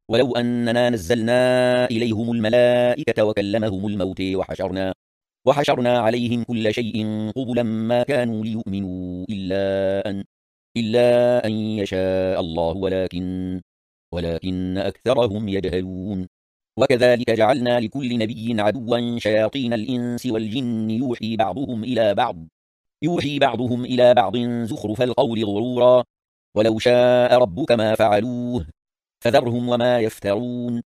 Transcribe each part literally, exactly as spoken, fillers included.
ولو أننا نزلنا إليهم الملائكة وكلمهم الموت وحشرنا وحشرنا عليهم كل شيء قبلا ما كانوا ليؤمنوا إلا أن إلا أن يشاء الله ولكن ولكن أكثرهم يجهلون. وكذلك جعلنا لكل نبي عدوا شياطين الإنس والجن يوحي بعضهم إلى بعض يوحي بعضهم إلى بعض زخرف القول غرورا ولو شاء ربك ما فعلوه فذرهم وما يفترون.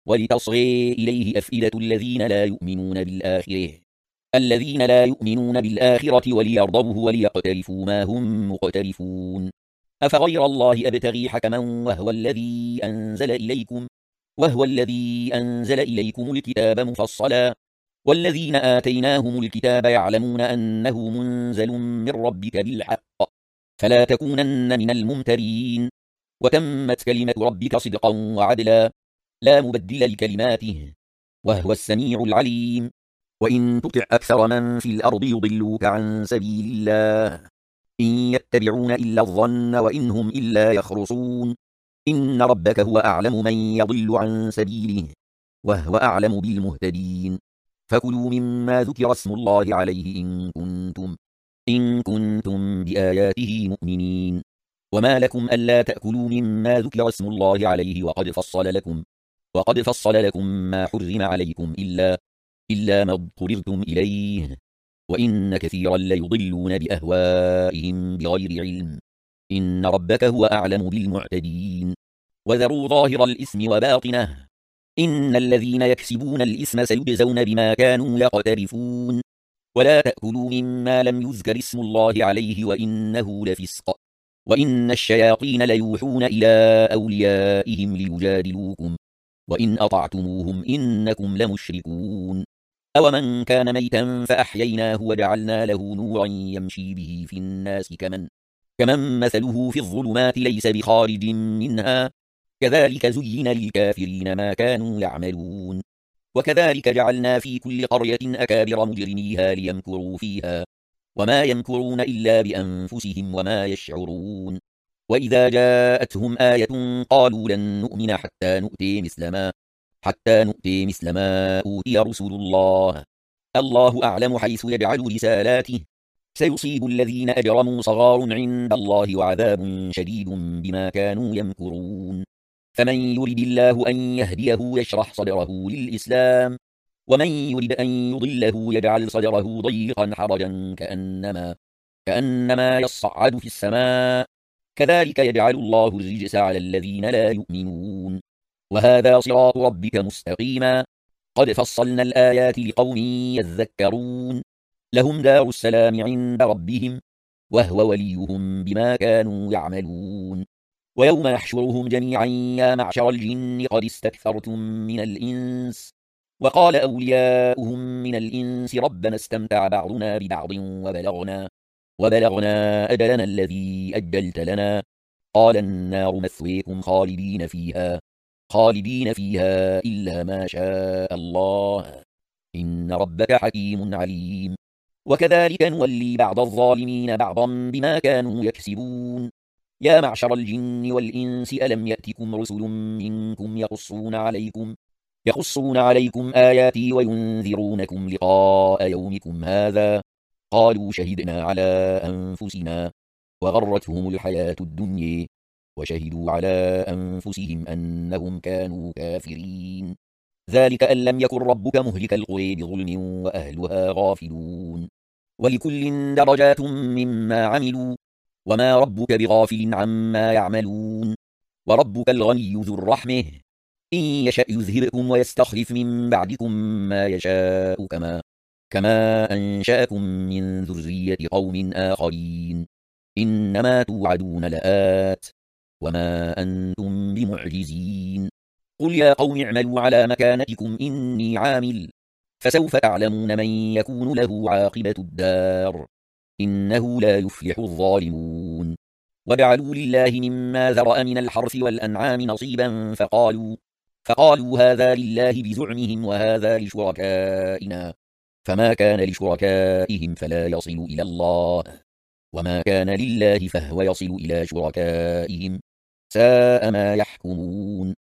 ولتصغي إليه أفئدة الذين لا يؤمنون بالآخرة الذين لا يؤمنون بالآخرة وليرضوه وليقترفوا ما هم مقترفون. أفغير الله أبتغي حكما وهو الذي أنزل إليكم وهو الذي أنزل إليكم الكتاب مفصلا والذين آتيناهم الكتاب يعلمون أنه منزل من ربك بالحق فلا تكونن من الممترين. وتمت كلمة ربك صدقا وعدلا لا مبدل لكلماته وهو السميع العليم. وإن تطع أكثر من في الأرض يضلوك عن سبيل الله إن يتبعون إلا الظن وإن هم إلا يخرصون. إن ربك هو أعلم من يضل عن سبيله وهو أعلم بالمهتدين. فكلوا مما ذكر اسم الله عليه إن كنتم إن كنتم بآياته مؤمنين. وما لكم ألا تأكلوا مما ذكر اسم الله عليه وقد فصل لكم وقد فصل لكم ما حرم عليكم إلا إلا ما اضطررتم إليه وإن كثيرا ليضلون بأهوائهم بغير علم. إن ربك هو أعلم بالمعتدين. وذروا ظاهر الإثم وباطنه إن الذين يكسبون الإثم سيجزون بما كانوا يقترفون. ولا تأكلوا مما لم يذكر اسم الله عليه وإنه لفسق وإن الشياطين ليوحون إلى أوليائهم ليجادلوكم وإن أطعتموهم إنكم لمشركون. أومن كان ميتا فأحييناه وجعلنا له نورا يمشي به في الناس كمن كمن مثله في الظلمات ليس بخارج منها كذلك زين للكافرين ما كانوا يعملون. وكذلك جعلنا في كل قرية أكابر مجرميها ليمكروا فيها وما يمكرون إلا بأنفسهم وما يشعرون. وإذا جاءتهم آية قالوا لن نؤمن حتى نؤتي مثل ما حتى نؤتي مثل ما أوتي رسل الله الله أعلم حيث يجعل رسالاته سيصيب الذين أجرموا صغار عند الله وعذاب شديد بما كانوا يمكرون. فمن يرد الله أن يهديه يشرح صدره للإسلام ومن يرد أن يضله يجعل صدره ضيقا حرجا كأنما كأنما يصعد في السماء كذلك يجعل الله الرجس على الذين لا يؤمنون. وهذا صراط ربك مستقيما قد فصلنا الآيات لقوم يذكرون. لهم دار السلام عند ربهم وهو وليهم بما كانوا يعملون. ويوم يحشرهم جميعا يا معشر الجن قد استكثرتم من الإنس وقال أولياؤهم من الإنس ربنا استمتع بعضنا ببعض وبلغنا وبلغنا أجلنا الذي أجلت لنا قال النار مثويكم خالدين فيها خالدين فيها إلا ما شاء الله إن ربك حكيم عليم. وكذلك نولي بعض الظالمين بعضا بما كانوا يكسبون. يا معشر الجن والإنس ألم يأتكم رسل منكم يقصون عليكم يقصون عليكم آياتي وينذرونكم لقاء يومكم هذا قالوا شهدنا على أنفسنا وغرتهم الحياة الدنيا وشهدوا على أنفسهم أنهم كانوا كافرين ذلك أن لم يكن ربك مهلك القرى بظلم وأهلها غافلون. ولكل درجات مما عملوا وما ربك بغافل عما يعملون. وربك الغني ذو الرحمة إن يشأ يذهبكم ويستخلف من بعدكم ما يشاء كما كما أنشأكم من ذرية قوم آخرين إنما توعدون لآت وما أنتم بمعجزين. قل يا قوم اعملوا على مكانتكم إني عامل فسوف تعلمون من يكون له عاقبة الدار إنه لا يفلح الظالمون. وجعلوا لله مما ذرأ من الحرث والأنعام نصيبا فقالوا فقالوا هذا لله بزعمهم وهذا لشركائنا فما كان لشركائهم فلا يصل إلى الله وما كان لله فهو يصل إلى شركائهم ساء ما يحكمون.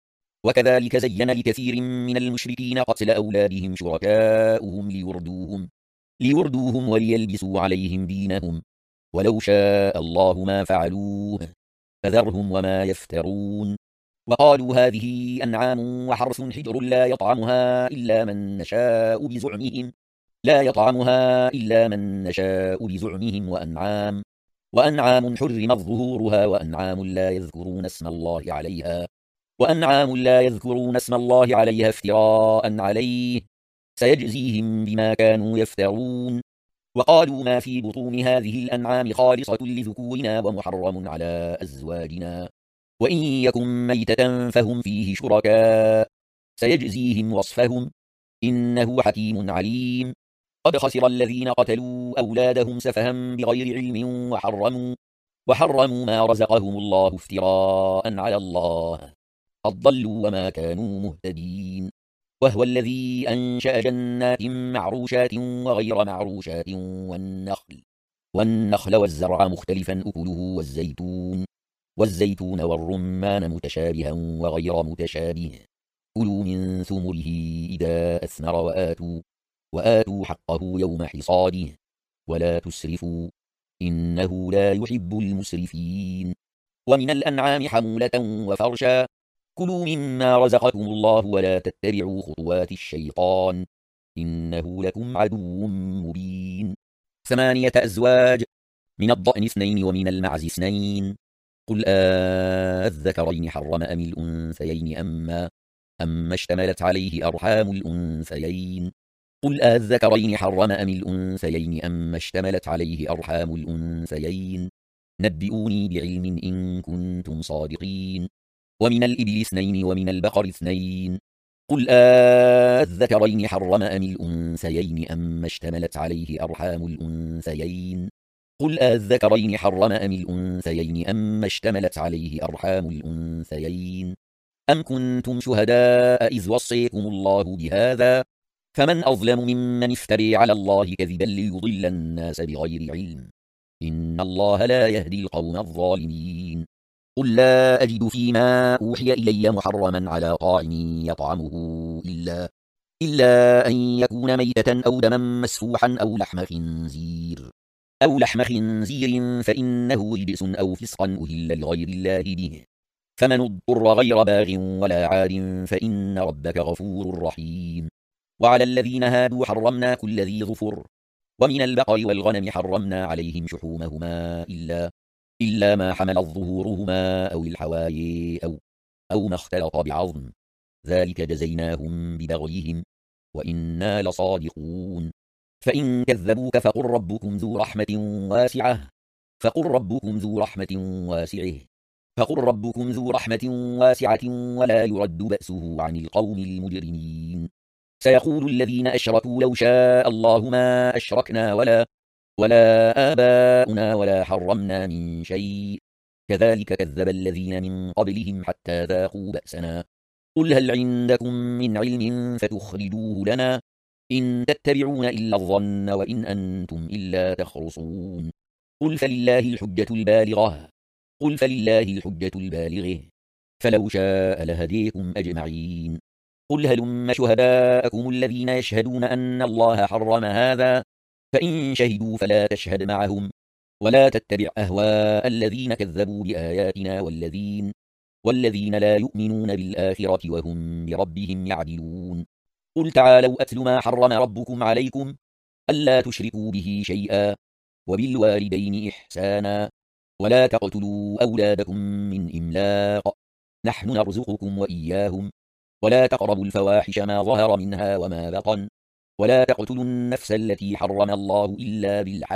وكذلك زين لكثير من المشركين قتل أولادهم شركاؤهم ليردوهم, ليردوهم وليلبسوا عليهم دينهم ولو شاء الله ما فعلوه فذرهم وما يفترون. وقالوا هذه أنعام وحرث حجر لا يطعمها إلا من نشاء بزعمهم لا يطعمها إلا من نشاء بزعمهم وأنعام وأنعام حرمت ظهورها وأنعام لا يذكرون اسم الله عليها وأنعام لا يذكرون اسم الله عليها افتراء عليه سيجزيهم بما كانوا يفترون. وقالوا ما في بطون هذه الأنعام خالصة لذكورنا ومحرم على أزواجنا وإن يكن ميتة فهم فيه شركاء سيجزيهم وصفهم إنه حكيم عليم. قد خسر الذين قتلوا أولادهم سفها بغير علم وحرموا, وحرموا ما رزقهم الله افتراء على الله قد ضلوا وما كانوا مهتدين. وهو الذي أنشأ جنات معروشات وغير معروشات والنخل, والنخل والزرع مختلفا أكله والزيتون والزيتون والرمان متشابها وغير متشابه كلوا من ثمره إذا أثمر وآتوا, وآتوا حقه يوم حصاده ولا تسرفوا إنه لا يحب المسرفين. ومن الأنعام حمولة وفرشا كلوا مما رزقكم الله ولا تتبعوا خطوات الشيطان إنه لكم عدو مبين. ثمانية أزواج من الضأن اثنين ومن المعز اثنين قل أذكرين حرم أم الأنثيين أما, أما اشتملت عليه أرحام الأنثيين قل أذكرين حرم أم الأنثيين أما اشتملت عليه أرحام الأنثيين نبئوني بعلم إن كنتم صادقين. ومن الإبل اثنين ومن البقر اثنين قل أذكرين حرم أم الأنثيين أما اشتملت عليه أرحام الأنثيين قل أذكرين حرم أم الأنثيين أما اشتملت عليه أرحام الأنثيين أم كنتم شهداء إذ وصيكم الله بهذا فمن أظلم ممن افتري على الله كذبا ليضل الناس بغير علم إن الله لا يهدي القوم الظالمين. قل لا أجد فيما أوحي إلي محرما على طاعم يطعمه إلا, إلا أن يكون ميتة أو دما مسفوحا أو لحم خنزير أو لحم خنزير فإنه رجس أو فسقا أهل لغير الله به فمن اضطر غير باغ ولا عاد فإن ربك غفور رحيم. وعلى الذين هادوا حرمنا كل ذي ظفر ومن البقر والغنم حرمنا عليهم شحومهما إلا, إلا ما حملت ظهورهما أو الحواي أو, أو ما اختلط بعظم ذلك جزيناهم ببغيهم وإنا لصادقون. فإن كذبوك فقل ربكم ذو رحمة واسعة فقل ربكم ذو رحمة واسعة فقل ربكم ذو رحمة واسعة ولا يرد بأسه عن القوم المجرمين. سيقول الذين أشركوا لو شاء الله ما أشركنا ولا, ولا آباؤنا ولا حرمنا من شيء كذلك كذب الذين من قبلهم حتى ذاقوا بأسنا قل هل عندكم من علم فتخرجوه لنا إن تتبعون إلا الظن وإن أنتم إلا تخرصون قل فلله الحجة البالغة قل فلله الحجة البالغة فلو شاء لهديكم أجمعين. قل هلم شهداءكم الذين يشهدون أن الله حرم هذا فإن شهدوا فلا تشهد معهم ولا تتبع أهواء الذين كذبوا بآياتنا والذين, والذين لا يؤمنون بالآخرة وهم بربهم يعدلون. قل تعالوا أتل ما حرم ربكم عليكم ألا تشركوا به شيئا وبالوالدين إحسانا ولا تقتلوا أولادكم من إملاق نحن نرزقكم وإياهم ولا تقربوا الفواحش ما ظهر منها وما بطن ولا تقتلوا النفس التي حرم الله إلا بالحق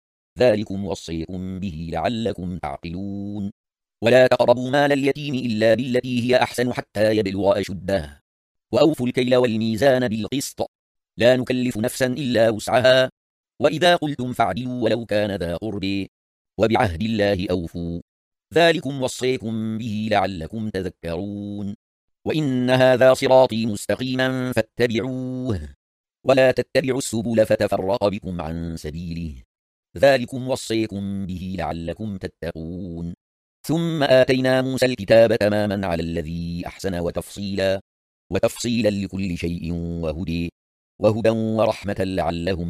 ذلكم وصيكم به لعلكم تعقلون. ولا تقربوا مال اليتيم إلا بالتي هي أحسن حتى يبلغ أشده وأوفوا الكيل والميزان بالقسط لا نكلف نفسا إلا وسعها وإذا قلتم فاعدلوا ولو كان ذا قرب وبعهد الله أوفوا ذلكم وصيكم به لعلكم تذكرون. وإن هذا صراطي مستقيما فاتبعوه ولا تتبعوا السبل فتفرق بكم عن سبيله ذلكم وصيكم به لعلكم تتقون. ثم آتينا موسى الكتاب تماما على الذي أحسن وتفصيلا وتفصيلا لكل شيء وهدي وهدى ورحمة لعلهم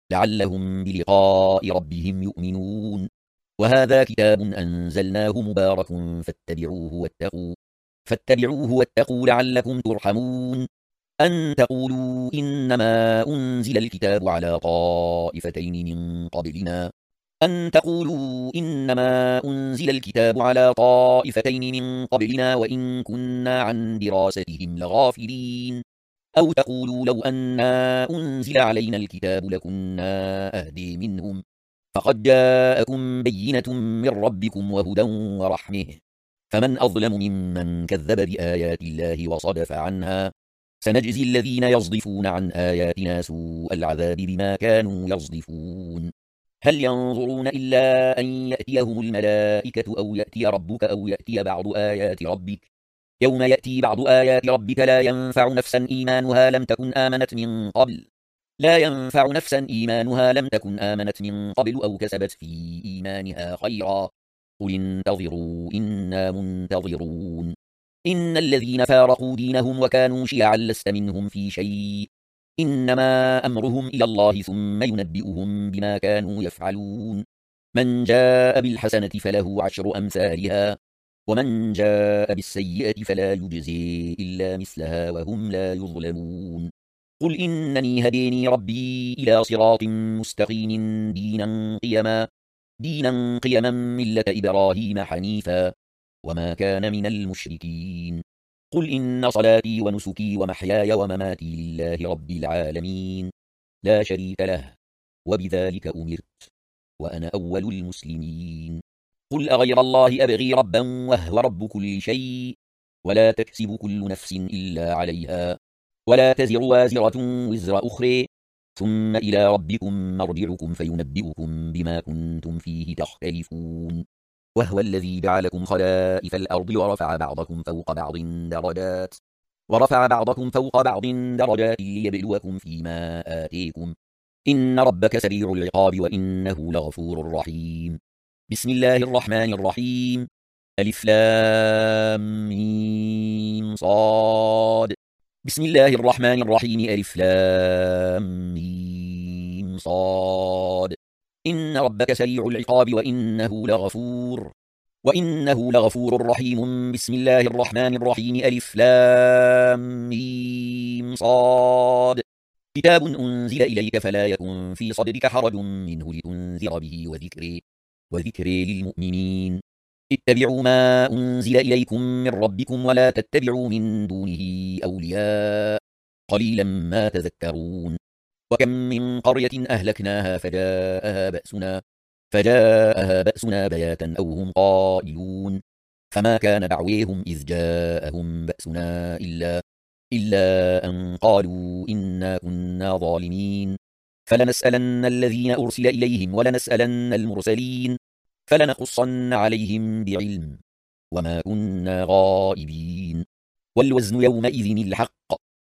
لعلهم بلقاء ربهم يؤمنون. وهذا كتاب أنزلناه مبارك فاتبعوه واتقوا فاتبعوه واتقوا لعلكم ترحمون. أن تقولوا إنما أنزل الكتاب على طائفتين من قبلنا أن تقولوا إنما أنزل الكتاب على طائفتين من قبلنا وإن كنا عن دراستهم لغافلين. أو تقولوا لو أنا أنزل علينا الكتاب لكنا أهدي منهم فقد جاءكم بينة من ربكم وهدى ورحمة فمن أظلم ممن كذب بآيات الله وصدف عنها سنجزي الذين يصدفون عن آياتنا سوء العذاب بما كانوا يصدفون. هل ينظرون إلا أن يأتيهم الملائكة أو يأتي ربك أو يأتي بعض آيات ربك يوم يأتي بعض آيات ربك لا ينفع نفسا إيمانها لم تكن آمنت من قبل لا ينفع نفسا إيمانها لم تكن آمنت من قبل أو كسبت في إيمانها خيرا قل انتظروا إنا منتظرون. إن الذين فارقوا دينهم وكانوا شيعا لست منهم في شيء إنما أمرهم إلى الله ثم ينبئهم بما كانوا يفعلون. من جاء بالحسنة فله عشر أمثالها ومن جاء بالسيئة فلا يجزي إلا مثلها وهم لا يظلمون. قل إنني هديني ربي إلى صراط مستقيم دينا قيما دينا قيما ملة إبراهيم حنيفا وما كان من المشركين. قل إن صلاتي ونسكي ومحياي ومماتي لله رب العالمين لا شريك له وبذلك أمرت وأنا أول المسلمين. قل أغير الله أبغي ربا وهو رب كل شيء ولا تكسب كل نفس إلا عليها ولا تزر وازرة وزر أخرى ثم إلى ربكم مرجعكم فينبئكم بما كنتم فيه تختلفون. وهو الذي جعلكم خلائف الأرض ورفع بعضكم فوق بعض درجات ورفع بعضكم فوق بعض درجات ليبلوكم فيما آتيكم إن ربك سريع العقاب وإنه لغفور رحيم. بسم الله الرحمن الرحيم ألف لام ميم صاد بسم الله الرحمن الرحيم ألف لام ميم صاد إن ربك سريع العقاب وإنه لغفور وإنه لغفور رحيم. بسم الله الرحمن الرحيم ألف لام ميم صاد كتاب أنزل إليك فلا يكن في صدرك حرج منه لتنذر به وذكر وذكر للمؤمنين. اتبعوا ما أنزل إليكم من ربكم ولا تتبعوا من دونه أولياء قليلا ما تذكرون. وكم من قرية أهلكناها فجاءها بأسنا فجاءها بأسنا بياتا أو هم قائلون فما كان دعويهم إذ جاءهم بأسنا إلا إلا أن قالوا إنا كنا ظالمين فلنسألن الذين أرسل إليهم ولنسألن المرسلين فلنقصن عليهم بعلم وما كنا غائبين. والوزن يومئذ الحق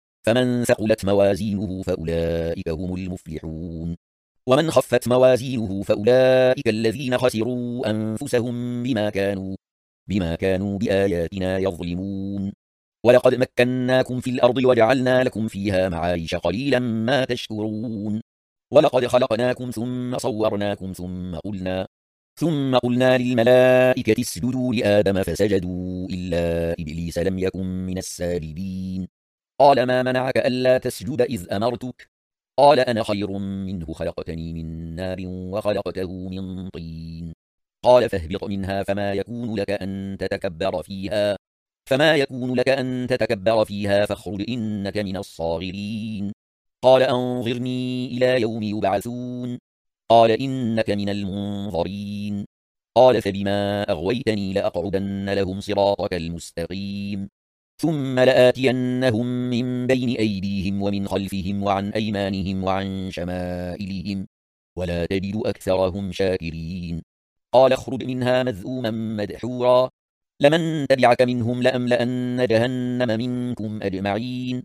فمن ثقلت موازينه فأولئك هم المفلحون ومن خفت موازينه فأولئك الذين خسروا أنفسهم بما كانوا بما كانوا بآياتنا يظلمون. ولقد مكناكم في الأرض وجعلنا لكم فيها معايش قليلا ما تشكرون. ولقد خلقناكم ثم صورناكم ثم قلنا ثم قلنا للملائكة اسجدوا لآدم فسجدوا إلا إبليس لم يكن من الساجدين قال ما منعك ألا تسجد إذ أمرتك قال أنا خير منه خلقتني من نار وخلقته من طين قال فاهبط منها فما يكون لك أن تتكبر فيها فما يكون لك أن تتكبر فيها فاخرج إنك من الصاغرين قال أنظرني إلى يوم يبعثون قال إنك من المنظرين قال فبما أغويتني لأقعدن لهم صراطك المستقيم ثم لآتينهم من بين أيديهم ومن خلفهم وعن أيمانهم وعن شمائلهم ولا تجد أكثرهم شاكرين قال اخرج منها مذءوما مدحورا لمن تبعك منهم لأملأن جهنم منكم أجمعين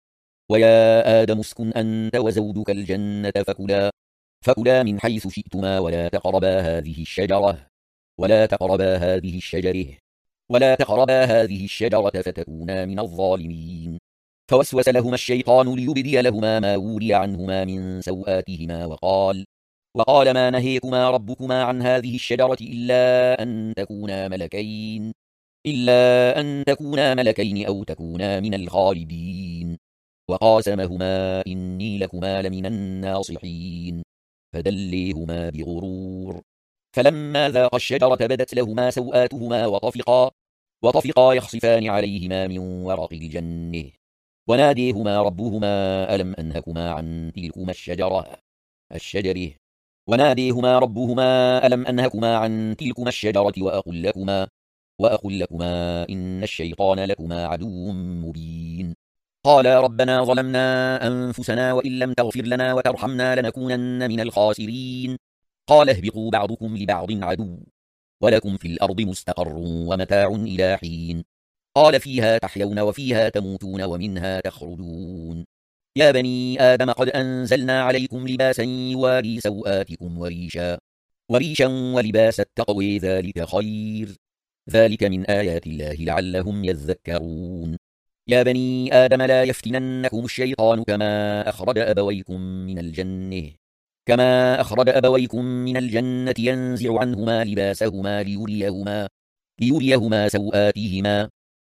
ويا آدم اسكن أنت وزوجك الجنة فكلا فكلا من حيث شئتما ولا تقربا هذه الشجرة ولا تقربا هذه الشجرة ولا تقربا هذه الشجرة فتكونا من الظالمين. فوسوس لهما الشيطان ليبدي لهما ما وري عنهما من سوآتهما وقال وقال ما نهيكما ربكما عن هذه الشجرة إلا أن تكونا ملكين إلا أن تكونا ملكين أو تكونا من الخالدين. وقاسمهما إني لكما لمن الناصحين فدليهما بغرور. فلما ذاقا الشجرة بدت لهما سوآتهما وطفقا وطفقا يخصفان عليهما من ورق الجنة وناديهما ربهما ألم أنهكما عن تلكما الشجرة الشجرة وناديهما ربهما ألم أنهكما عن تلكما الشجرة وأقل لكما وأقل لكما إن الشيطان لكما عدو مبين. قالا ربنا ظلمنا أنفسنا وإن لم تغفر لنا وترحمنا لنكونن من الخاسرين. قال اهبطوا بعضكم لبعض عدو ولكم في الأرض مستقر ومتاع إلى حين. قال فيها تحيون وفيها تموتون ومنها تخرجون. يا بني آدم قد أنزلنا عليكم لباسا يواري سوآتكم وريشا وريشا ولباس التقوى ذلك خير ذلك من آيات الله لعلهم يذكرون. يا بني آدم لا يفتننكم الشيطان كما أخرج أبويكم من الجنة كما أخرج أبويكم من الجنة ينزع عنهما لباسهما ليريهما ليريهما سوآتهما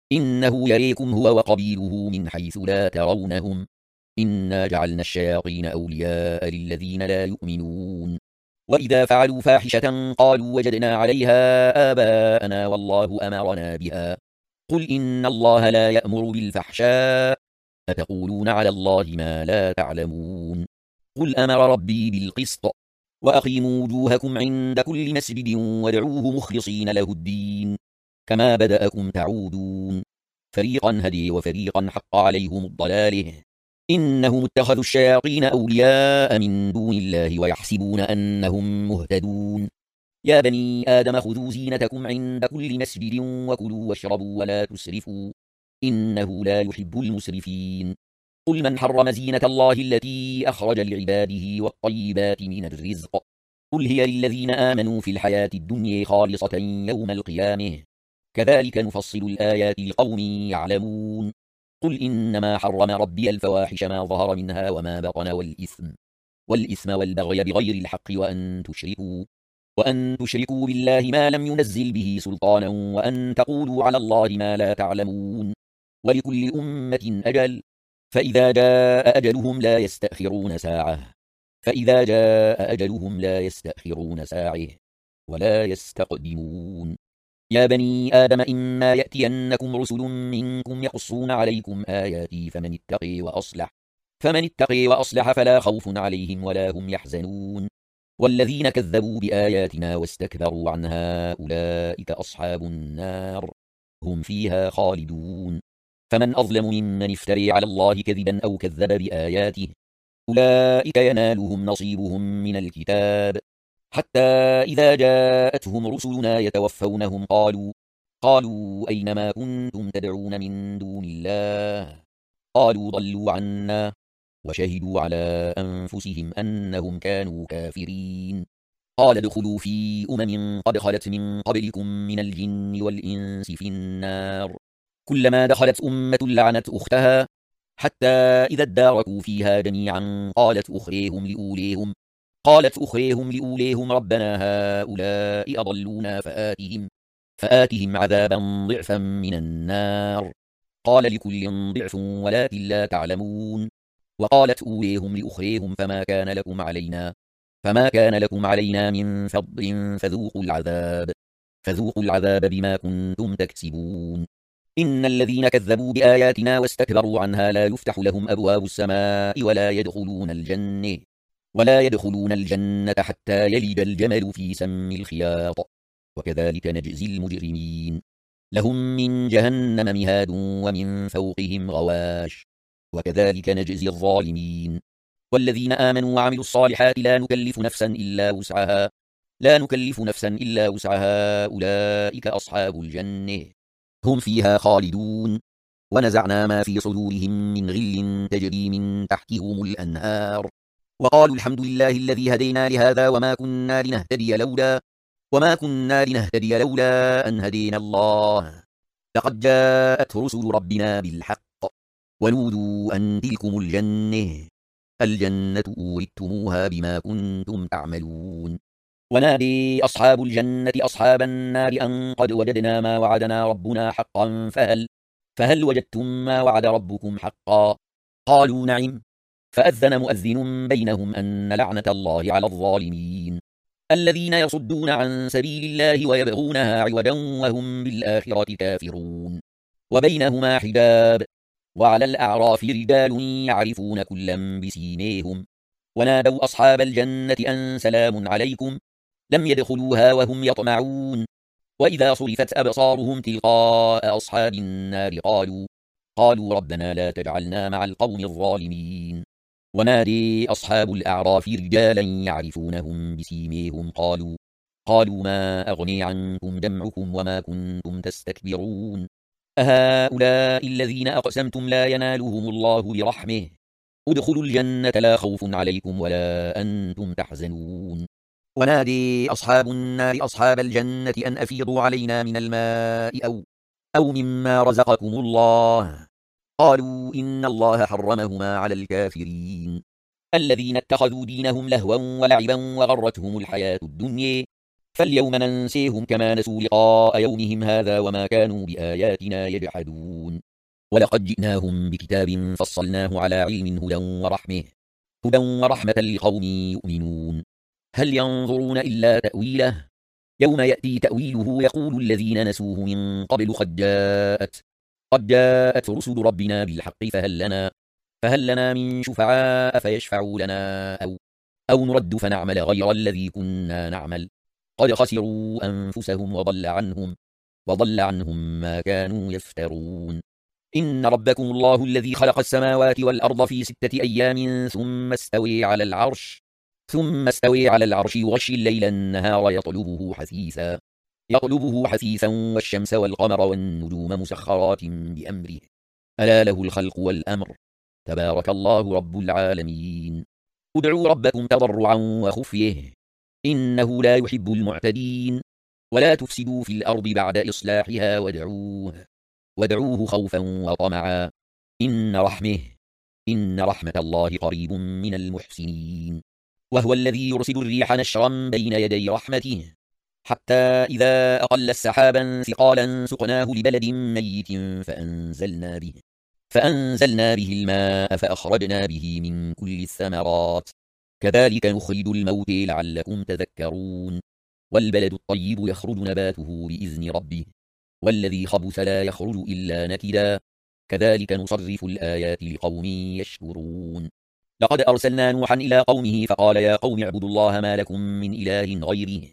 إنه يريكم هو وقبيله من حيث لا ترونهم إنا جعلنا الشياطين أولياء للذين لا يؤمنون. وإذا فعلوا فاحشة قالوا وجدنا عليها آباءنا والله أمرنا بها قل إن الله لا يأمر بالفحشاء أتقولون على الله ما لا تعلمون. قل أمر ربي بالقسط وأقيموا وجوهكم عند كل مسجد وادعوه مخلصين له الدين كما بدأكم تعودون. فريقا هدي وفريقا حق عليهم الضلاله إنهم اتخذوا الشياطين أولياء من دون الله ويحسبون أنهم مهتدون. يا بني آدم خذوا زينتكم عند كل مسجد وكلوا واشربوا ولا تسرفوا إنه لا يحب المسرفين. قل من حرم زينة الله التي أخرج لعباده والطيبات من الرزق قل هي للذين آمنوا في الحياة الدنيا خالصة يوم القيامة كذلك نفصل الآيات لقوم يعلمون. قل إنما حرم ربي الفواحش ما ظهر منها وما بطن والإثم والإثم والبغي بغير الحق وأن تشركوا وأن تشركوا بالله ما لم ينزل به سلطانا وأن تقولوا على الله ما لا تعلمون. ولكل أمة أجل فإذا جاء أجلهم لا يستأخرون ساعة فإذا جاء أجلهم لا يستأخرون ساعة ولا يستقدمون. يا بني آدم إما يأتينكم رسل منكم يقصون عليكم آياتي فمن اتقي وأصلح فمن اتقي وأصلح فلا خوف عليهم ولا هم يحزنون. والذين كذبوا بآياتنا واستكبروا عنها أولئك أصحاب النار هم فيها خالدون. فمن أظلم ممن افتري على الله كذبا أو كذب بآياته أولئك ينالهم نصيبهم من الكتاب حتى إذا جاءتهم رسلنا يتوفونهم قالوا قالوا أينما كنتم تدعون من دون الله قالوا ضلوا عنا وشهدوا على أنفسهم أنهم كانوا كافرين. قال ادخلوا في أمم قد خلت من قبلكم من الجن والإنس في النار كلما دخلت أمة لعنت أختها حتى إذا اداركوا فيها جميعا قالت أخريهم لأوليهم قالت أخريهم لأوليهم ربنا هؤلاء أضلونا فآتهم فآتهم عذابا ضعفا من النار قال لكل ضعف ولكن لا تعلمون. وقالت أوليهم لأخريهم فما كان لكم علينا فما كان لكم علينا من فضل فذوقوا العذاب فذوقوا العذاب بما كنتم تكسبون. إن الذين كذبوا بآياتنا واستكبروا عنها لا يفتح لهم أبواب السماء ولا يدخلون الجنة ولا يدخلون الجنة حتى يلج الجمل في سم الخياط وكذلك نجزي المجرمين. لهم من جهنم مهاد ومن فوقهم غواش وكذلك نجزي الظالمين. والذين آمنوا وعملوا الصالحات لا نكلف نفسا إلا وسعها لا نكلف نفسا إلا وسعها أولئك أصحاب الجنة هم فيها خالدون. ونزعنا ما في صدورهم من غل تجري من تحتهم الأنهار وقالوا الحمد لله الذي هدينا لهذا وما كنا لنهتدي لولا وما كنا لنهتدي لولا أن هدينا الله لقد جاءت رسل ربنا بالحق ونودوا أن تلكم الجنة الجنة أورثتموها بما كنتم تعملون. ونادي أصحاب الجنة أصحاب النار أن قد وجدنا ما وعدنا ربنا حقا فهل, فهل وجدتم ما وعد ربكم حقا؟ قالوا نعم. فأذن مؤذن بينهم أن لعنة الله على الظالمين الذين يصدون عن سبيل الله ويبغونها عوجا وهم بالآخرة كافرون. وبينهما حجاب وعلى الأعراف رجال يعرفون كلا بسيميهم ونادوا أصحاب الجنة أن سلام عليكم لم يدخلوها وهم يطمعون. وإذا صرفت أبصارهم تلقاء أصحاب النار قالوا قالوا ربنا لا تجعلنا مع القوم الظالمين. ونادي أصحاب الأعراف رجالا يعرفونهم بسيميهم قالوا قالوا ما أغني عنكم جمعكم وما كنتم تستكبرون أهؤلاء الذين أقسمتم لا ينالهم الله برحمه ادخلوا الجنة لا خوف عليكم ولا أنتم تحزنون. ونادي أصحاب النار أصحاب الجنة أن أفيضوا علينا من الماء أو, أو مما رزقكم الله قالوا إن الله حرمهما على الكافرين الذين اتخذوا دينهم لهوا ولعبا وغرتهم الحياة الدنيا فاليوم ننسيهم كما نسوا لقاء يومهم هذا وما كانوا بآياتنا يجحدون. ولقد جئناهم بكتاب فصلناه على علم هدى ورحمة هدى ورحمة لقوم يؤمنون هل ينظرون إلا تأويله يوم يأتي تأويله يقول الذين نسوه من قبل قد جاءت قد جاءت رسل ربنا بالحق فهل لنا فهل لنا من شفعاء فيشفعوا لنا أو, أو نرد فنعمل غير الذي كنا نعمل قد خسروا أنفسهم وضل عنهم وضل عنهم ما كانوا يفترون. إن ربكم الله الذي خلق السماوات والأرض في ستة أيام ثم استوي على العرش ثم استوي على العرش يغشي الليل النهار يطلبه حثيثا يطلبه حثيثا والشمس والقمر والنجوم مسخرات بأمره ألا له الخلق والأمر تبارك الله رب العالمين. ادعوا ربكم تضرعا وخفيه إنه لا يحب المعتدين ولا تفسدوا في الأرض بعد إصلاحها وادعوه وادعوه خوفا وطمعا إن رحمه إن رحمة الله قريب من المحسنين. وهو الذي يرسل الريح نشرا بين يدي رحمته حتى إذا أقل السحابا ثقالا سقناه لبلد ميت فأنزلنا به فأنزلنا به الماء فأخرجنا به من كل الثمرات كذلك نخرج الموت لعلكم تذكرون. والبلد الطيب يخرج نباته بإذن ربه والذي خبث لا يخرج إلا نكدا كذلك نصرف الآيات لقوم يشكرون. لقد أرسلنا نوحا إلى قومه فقال يا قوم اعبدوا الله ما لكم من إله غيره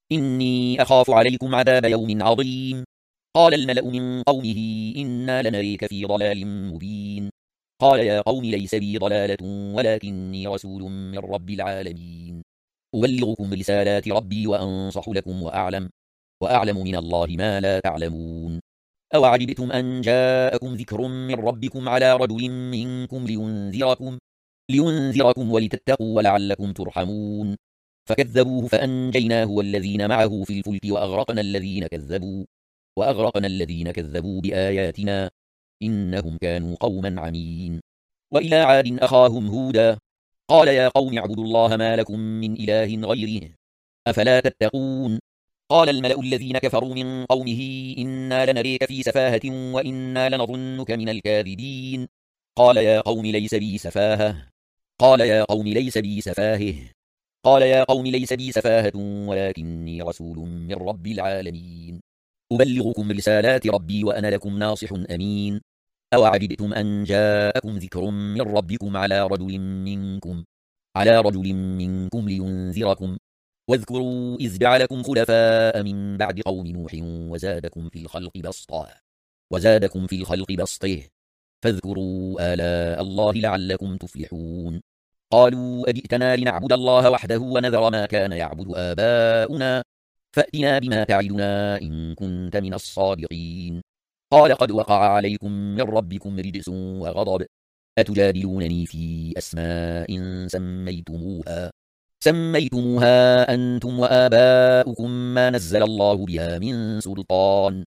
إني أخاف عليكم عذاب يوم عظيم. قال الملأ من قومه إنا لنريك في ضلال مبين قال يا قوم ليس بي ضلالة ولكني رسول من رب العالمين أبلغكم رسالات ربي وأنصح لكم وأعلم وأعلم من الله ما لا تعلمون. أو عجبتم أن جاءكم ذكر من ربكم على رجل منكم لينذركم لينذركم ولتتقوا ولعلكم ترحمون فكذبوه فأنجيناه والذين معه في الفلك وأغرقنا الذين كذبوا وأغرقنا الذين كذبوا بآياتنا إنهم كانوا قوما عمين. وإلى عاد أخاهم هودا قال يا قوم اعبدوا الله ما لكم من إله غيره أفلا تتقون. قال الملأ الذين كفروا من قومه إنا لنريك في سفاهة وإنا لنظنك من الكاذبين قال يا قوم ليس بي سفاهة قال يا قوم ليس بي سفاهة قال يا قوم ليس بي سفاهة ولكني رسول من رب العالمين أبلغكم رسالات ربي وأنا لكم ناصح أمين. أو عجبتم أن جاءكم ذكر من ربكم على رجل منكم على رجل منكم لينذركم واذكروا إذ جعلكم خلفاء من بعد قوم نوح وزادكم في الخلق بسطة وزادكم في الخلق بسطه فاذكروا آلاء الله لعلكم تفلحون. قالوا أجئتنا لنعبد الله وحده ونذر ما كان يعبد آباؤنا فأتنا بما تعدنا إن كنت من الصادقين. قال قد وقع عليكم من ربكم رجس وغضب أتجادلونني في أسماء سميتموها سميتموها أنتم وآباؤكم ما نزل الله بها من سلطان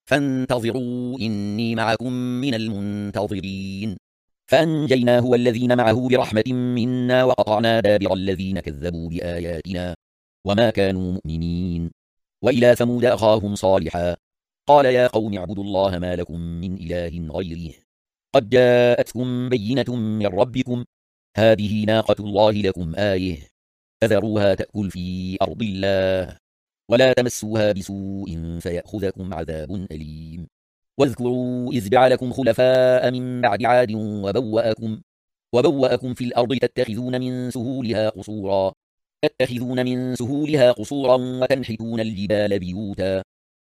فانتظروا إني معكم من المنتظرين. فأنجيناه والذين معه برحمة منا وقطعنا دابر الذين كذبوا بآياتنا وما كانوا مؤمنين. وإلى ثمود أخاهم صالحا قال يا قوم اعبدوا الله ما لكم من إله غيره قد جاءتكم بينة من ربكم هذه ناقة الله لكم آية فذروها تأكل في أرض الله ولا تمسوها بسوء فيأخذكم عذاب أليم. واذكروا إذ جعلكم خلفاء من بعد عاد وبوأكم, وبوأكم في الأرض تتخذون من سهولها قصورا تتخذون من سهولها قصورا وتنحتون الجبال بيوتا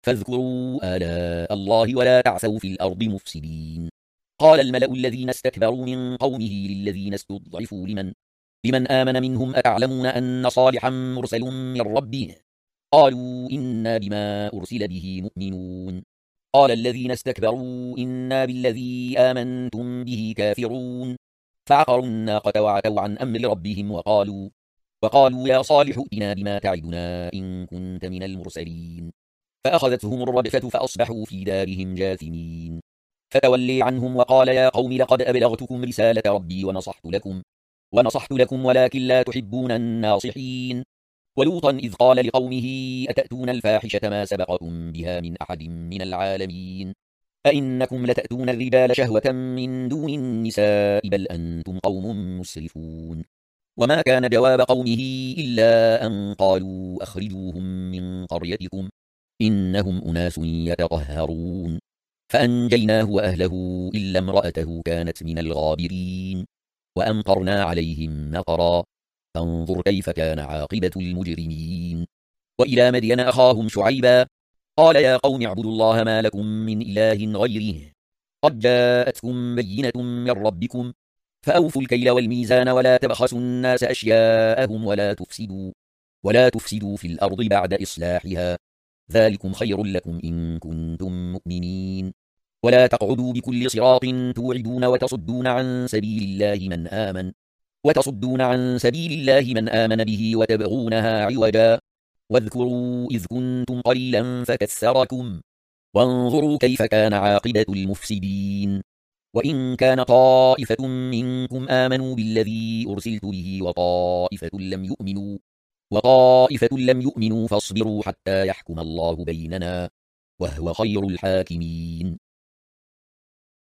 فاذكروا آلاء الله ولا تعثوا في الأرض مفسدين. قال الملأ الذين استكبروا من قومه للذين استضعفوا لمن, لمن آمن منهم أتعلمون أن صالحا مرسل من ربه قالوا إنا بما أرسل به مؤمنون. قال الذين استكبروا إنا بالذي آمنتم به كافرون فعقروا الناقة وعتوا عن أمر ربهم وقالوا, وقالوا يا صالح ائتنا بما تعدنا إن كنت من المرسلين. فأخذتهم الرجفة فأصبحوا في دارهم جاثمين. فتولي عنهم وقال يا قوم لقد أبلغتكم رسالة ربي ونصحت لكم, ونصحت لكم ولكن لا تحبون الناصحين. ولوطا إذ قال لقومه أتأتون الفاحشة ما سبقكم بها من أحد من العالمين أئنكم لتأتون الرجال شهوة من دون النساء بل أنتم قوم مسرفون. وما كان جواب قومه إلا أن قالوا أخرجوهم من قريتكم إنهم أناس يتطهرون. فأنجيناه وأهله إلا امرأته كانت من الغابرين وأمطرنا عليهم مطرا فانظر كيف كان عاقبة المجرمين. وإلى مدين أخاهم شعيبا قال يا قوم اعبدوا الله ما لكم من إله غيره قد جاءتكم بينة من ربكم فأوفوا الكيل والميزان ولا تبخسوا الناس أشياءهم ولا تفسدوا, ولا تفسدوا في الأرض بعد إصلاحها ذلكم خير لكم إن كنتم مؤمنين. ولا تقعدوا بكل صراط توعدون وتصدون عن سبيل الله من آمن وتصدون عن سبيل الله من آمن به وتبغونها عوجا واذكروا إذ كنتم قليلا فكثركم وانظروا كيف كان عاقبة المفسدين. وإن كان طائفة منكم آمنوا بالذي أرسلت به وطائفة لم يؤمنوا وطائفة لم يؤمنوا فاصبروا حتى يحكم الله بيننا وهو خير الحاكمين.